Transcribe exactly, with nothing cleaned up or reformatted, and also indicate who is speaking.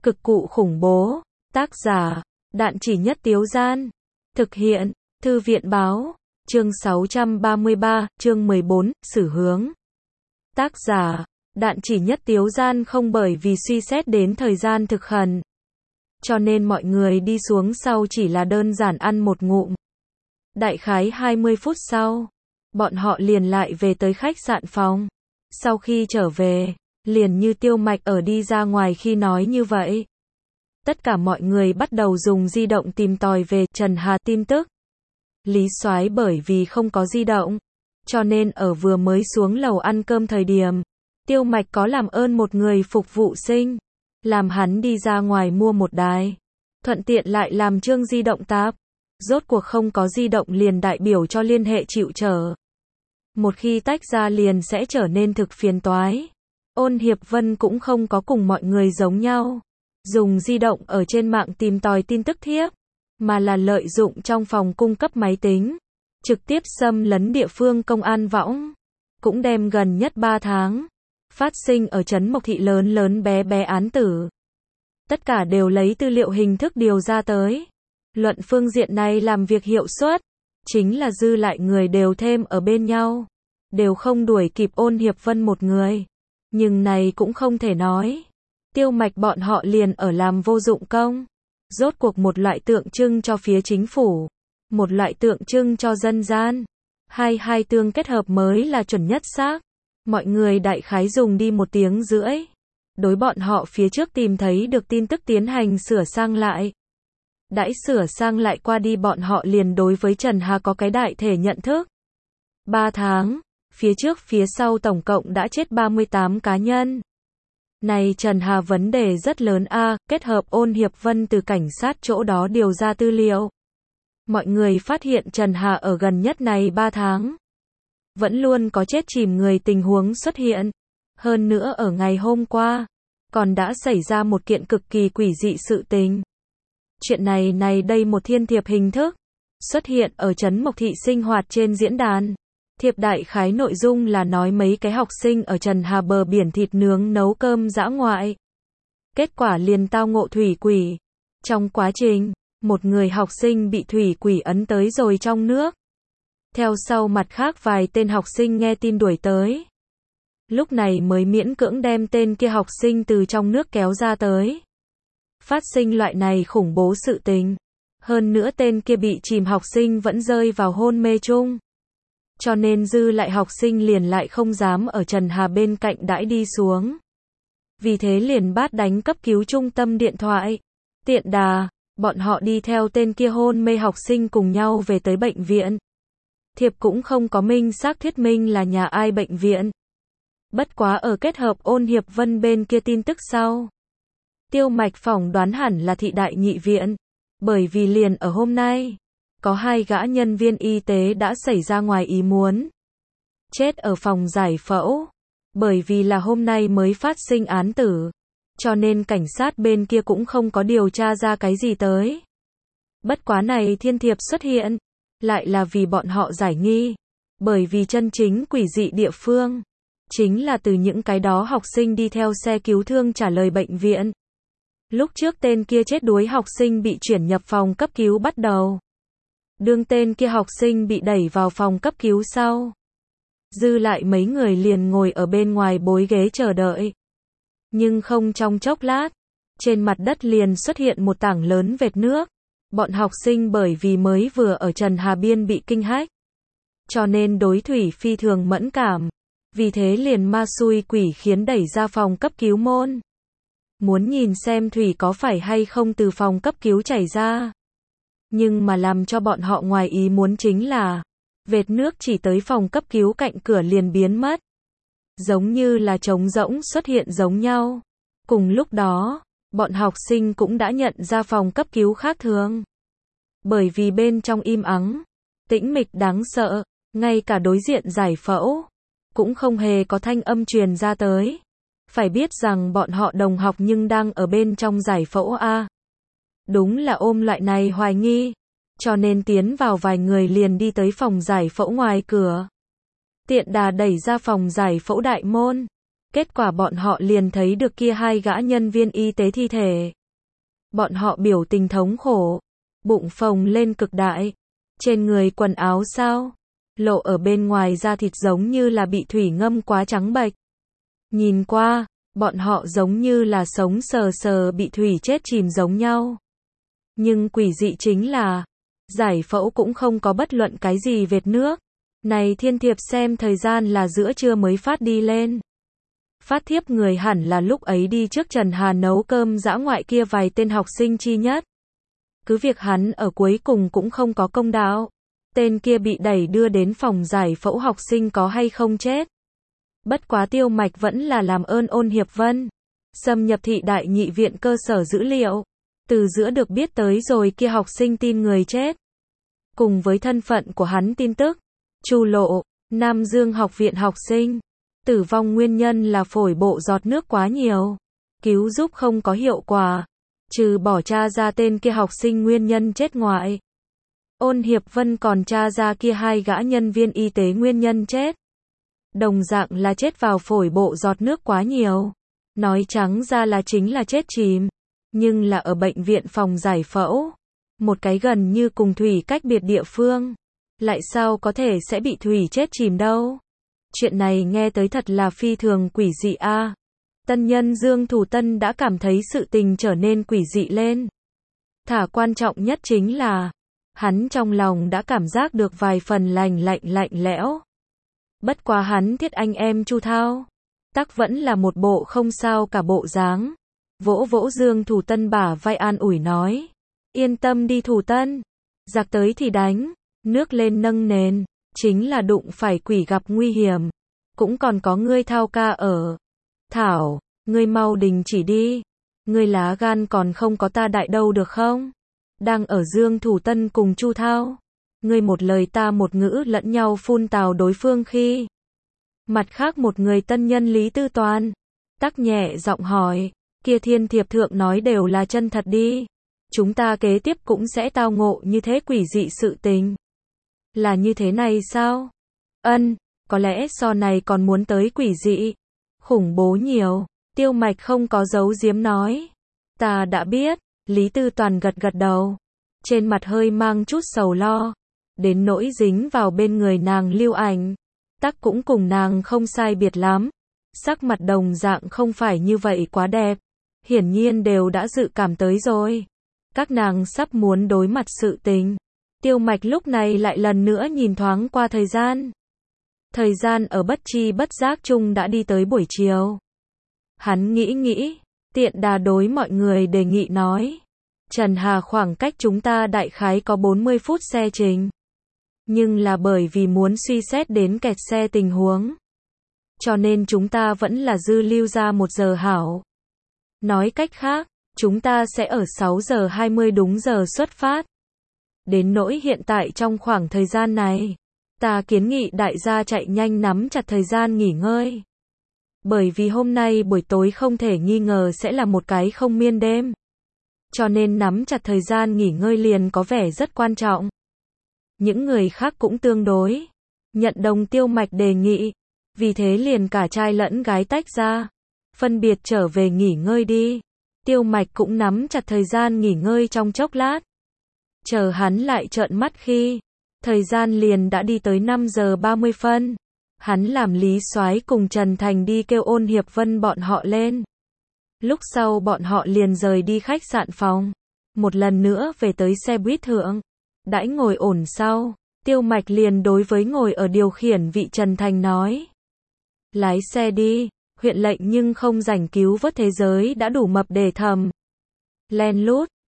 Speaker 1: Cực cụ khủng bố. Tác giả, Đạn Chỉ Nhất Tiếu Gian. Thực hiện, Thư viện Báo. Chương sáu trăm ba mươi ba, chương mười bốn, Sử hướng. Tác giả, Đạn Chỉ Nhất Tiếu Gian. Không bởi vì suy xét đến thời gian thực khẩn, cho nên mọi người đi xuống sau chỉ là đơn giản ăn một ngụm. Đại khái hai mươi phút sau, bọn họ liền lại về tới khách sạn phòng. Sau khi trở về, liền như Tiêu Mạch ở đi ra ngoài khi nói như vậy. Tất cả mọi người bắt đầu dùng di động tìm tòi về Trần Hà tin tức. Lý Soái bởi vì không có di động, cho nên ở vừa mới xuống lầu ăn cơm thời điểm, Tiêu Mạch có làm ơn một người phục vụ sinh, làm hắn đi ra ngoài mua một đài, thuận tiện lại làm chương di động tạp. Rốt cuộc không có di động liền đại biểu cho liên hệ chịu trở. Một khi tách ra liền sẽ trở nên thực phiền toái. Ôn Hiệp Vân cũng không có cùng mọi người giống nhau, dùng di động ở trên mạng tìm tòi tin tức thiếp, mà là lợi dụng trong phòng cung cấp máy tính, trực tiếp xâm lấn địa phương công an võng. Cũng đem gần nhất ba tháng, phát sinh ở trấn Mộc Thị lớn lớn bé bé án tử. Tất cả đều lấy tư liệu hình thức điều ra tới. Luận phương diện này làm việc hiệu suất, chính là dư lại người đều thêm ở bên nhau, đều không đuổi kịp Ôn Hiệp Vân một người. Nhưng này cũng không thể nói. Tiêu Mạch bọn họ liền ở làm vô dụng công. Rốt cuộc một loại tượng trưng cho phía chính phủ, một loại tượng trưng cho dân gian. Hai hai tương kết hợp mới là chuẩn nhất xác. Mọi người đại khái dùng đi một tiếng rưỡi. Đối bọn họ phía trước tìm thấy được tin tức tiến hành sửa sang lại. Đãi sửa sang lại qua đi bọn họ liền đối với Trần Hà có cái đại thể nhận thức. Ba tháng, phía trước phía sau tổng cộng đã chết ba mươi tám cá nhân. Này Trần Hà vấn đề rất lớn a, kết hợp Ôn Hiệp Vân từ cảnh sát chỗ đó điều ra tư liệu. Mọi người phát hiện Trần Hà ở gần nhất này ba tháng, vẫn luôn có chết chìm người tình huống xuất hiện. Hơn nữa ở ngày hôm qua, còn đã xảy ra một kiện cực kỳ quỷ dị sự tình. Chuyện này này đây một thiên thiệp hình thức, xuất hiện ở trấn Mộc Thị sinh hoạt trên diễn đàn. Thiệp đại khái nội dung là nói mấy cái học sinh ở Trần Hà bờ biển thịt nướng nấu cơm dã ngoại. Kết quả liền tao ngộ thủy quỷ. Trong quá trình, một người học sinh bị thủy quỷ ấn tới rồi trong nước. Theo sau mặt khác vài tên học sinh nghe tin đuổi tới. Lúc này mới miễn cưỡng đem tên kia học sinh từ trong nước kéo ra tới. Phát sinh loại này khủng bố sự tình. Hơn nữa tên kia bị chìm học sinh vẫn rơi vào hôn mê chung. Cho nên dư lại học sinh liền lại không dám ở Trần Hà bên cạnh đãi đi xuống. Vì thế liền bắt đánh cấp cứu trung tâm điện thoại. Tiện đà, bọn họ đi theo tên kia hôn mê học sinh cùng nhau về tới bệnh viện. Thiệp cũng không có minh xác thuyết minh là nhà ai bệnh viện. Bất quá ở kết hợp Ôn Hiệp Vân bên kia tin tức sau. Tiêu Mạch phỏng đoán hẳn là thị đại nhị viện. Bởi vì liền ở hôm nay, có hai gã nhân viên y tế đã xảy ra ngoài ý muốn. Chết ở phòng giải phẫu. Bởi vì là hôm nay mới phát sinh án tử. Cho nên cảnh sát bên kia cũng không có điều tra ra cái gì tới. Bất quá này thiên thiệp xuất hiện. Lại là vì bọn họ giải nghi. Bởi vì chân chính quỷ dị địa phương. Chính là từ những cái đó học sinh đi theo xe cứu thương trả lời bệnh viện. Lúc trước tên kia chết đuối học sinh bị chuyển nhập phòng cấp cứu bắt đầu. Đương tên kia học sinh bị đẩy vào phòng cấp cứu sau. Dư lại mấy người liền ngồi ở bên ngoài bối ghế chờ đợi. Nhưng không trong chốc lát, trên mặt đất liền xuất hiện một tảng lớn vệt nước. Bọn học sinh bởi vì mới vừa ở Trần Hà Biên bị kinh hách. Cho nên đối thủy phi thường mẫn cảm. Vì thế liền ma xui quỷ khiến đẩy ra phòng cấp cứu môn. Muốn nhìn xem thủy có phải hay không từ phòng cấp cứu chảy ra. Nhưng mà làm cho bọn họ ngoài ý muốn chính là, vệt nước chỉ tới phòng cấp cứu cạnh cửa liền biến mất. Giống như là trống rỗng xuất hiện giống nhau. Cùng lúc đó, bọn học sinh cũng đã nhận ra phòng cấp cứu khác thường. Bởi vì bên trong im ắng, tĩnh mịch đáng sợ, ngay cả đối diện giải phẫu, cũng không hề có thanh âm truyền ra tới. Phải biết rằng bọn họ đồng học nhưng đang ở bên trong giải phẫu A. Đúng là ôm loại này hoài nghi. Cho nên tiến vào vài người liền đi tới phòng giải phẫu ngoài cửa. Tiện đà đẩy ra phòng giải phẫu đại môn. Kết quả bọn họ liền thấy được kia hai gã nhân viên y tế thi thể. Bọn họ biểu tình thống khổ, bụng phồng lên cực đại, trên người quần áo sao, lộ ở bên ngoài da thịt giống như là bị thủy ngâm quá trắng bệch. Nhìn qua, bọn họ giống như là sống sờ sờ bị thủy chết chìm giống nhau. Nhưng quỷ dị chính là, giải phẫu cũng không có bất luận cái gì vệt nước. Này thiên thiệp xem thời gian là giữa trưa mới phát đi lên. Phát thiếp người hẳn là lúc ấy đi trước Trần Hà nấu cơm dã ngoại kia vài tên học sinh chi nhất. Cứ việc hắn ở cuối cùng cũng không có công đạo. Tên kia bị đẩy đưa đến phòng giải phẫu học sinh có hay không chết. Bất quá Tiêu Mạch vẫn là làm ơn Ôn Hiệp Vân. Xâm nhập thị đại nhị viện cơ sở dữ liệu. Từ giữa được biết tới rồi kia học sinh tin người chết. Cùng với thân phận của hắn tin tức. Chu lộ, Nam Dương học viện học sinh. Tử vong nguyên nhân là phổi bộ giọt nước quá nhiều. Cứu giúp không có hiệu quả. Trừ bỏ tra ra tên kia học sinh nguyên nhân chết ngoại. Ôn Hiệp Vân còn tra ra kia hai gã nhân viên y tế nguyên nhân chết. Đồng dạng là chết vào phổi bộ giọt nước quá nhiều. Nói trắng ra là chính là chết chìm. Nhưng là ở bệnh viện phòng giải phẫu. Một cái gần như cùng thủy cách biệt địa phương. Lại sao có thể sẽ bị thủy chết chìm đâu. Chuyện này nghe tới thật là phi thường quỷ dị a. À. Tân nhân Dương Thủ Tân đã cảm thấy sự tình trở nên quỷ dị lên. Thả quan trọng nhất chính là, hắn trong lòng đã cảm giác được vài phần lành lạnh lạnh lẽo. Bất quá hắn thiết anh em Chu Thao, tắc vẫn là một bộ không sao cả bộ dáng. Vỗ vỗ Dương Thủ Tân bả vai an ủi nói. Yên tâm đi Thủ Tân. Giặc tới thì đánh, nước lên nâng nền, chính là đụng phải quỷ gặp nguy hiểm. Cũng còn có ngươi Thao ca ở. Thảo, ngươi mau đình chỉ đi. Ngươi lá gan còn không có ta đại đâu được không? Đang ở Dương Thủ Tân cùng Chu Thao. Ngươi một lời ta một ngữ lẫn nhau phun tào đối phương khi. Mặt khác một người tân nhân Lý Tư Toàn. Tắc nhẹ giọng hỏi. Kia thiên thiệp thượng nói đều là chân thật đi. Chúng ta kế tiếp cũng sẽ tao ngộ như thế quỷ dị sự tình. Là như thế này sao? Ân, có lẽ so này còn muốn tới quỷ dị. Khủng bố nhiều. Tiêu Mạch không có giấu giếm nói. Ta đã biết. Lý Tư Toàn gật gật đầu. Trên mặt hơi mang chút sầu lo. Đến nỗi dính vào bên người nàng Lưu Ảnh. Tắc cũng cùng nàng không sai biệt lắm. Sắc mặt đồng dạng không phải như vậy quá đẹp. Hiển nhiên đều đã dự cảm tới rồi. Các nàng sắp muốn đối mặt sự tình. Tiêu Mạch lúc này lại lần nữa nhìn thoáng qua thời gian. Thời gian ở bất chi bất giác chung đã đi tới buổi chiều. Hắn nghĩ nghĩ, tiện đà đối mọi người đề nghị nói. Trần Hà khoảng cách chúng ta đại khái có bốn mươi phút xe trình. Nhưng là bởi vì muốn suy xét đến kẹt xe tình huống. Cho nên chúng ta vẫn là dư lưu ra một giờ hảo. Nói cách khác, chúng ta sẽ ở sáu giờ hai mươi đúng giờ xuất phát. Đến nỗi hiện tại trong khoảng thời gian này, ta kiến nghị đại gia chạy nhanh nắm chặt thời gian nghỉ ngơi. Bởi vì hôm nay buổi tối không thể nghi ngờ sẽ là một cái không miên đêm. Cho nên nắm chặt thời gian nghỉ ngơi liền có vẻ rất quan trọng. Những người khác cũng tương đối nhận đồng Tiêu Mạch đề nghị. Vì thế liền cả trai lẫn gái tách ra. Phân biệt trở về nghỉ ngơi đi. Tiêu Mạch cũng nắm chặt thời gian nghỉ ngơi trong chốc lát. Chờ hắn lại trợn mắt khi thời gian liền đã đi tới năm giờ ba mươi phân. Hắn làm Lý Soái cùng Trần Thành đi kêu Ôn Hiệp Vân bọn họ lên. Lúc sau bọn họ liền rời đi khách sạn phòng. Một lần nữa về tới xe buýt thượng. Đãi ngồi ổn sau, Tiêu Mạch liền đối với ngồi ở điều khiển vị Trần Thành nói. Lái xe đi, huyện lệnh nhưng không rảnh cứu vớt thế giới đã đủ mập để thầm. Len lút,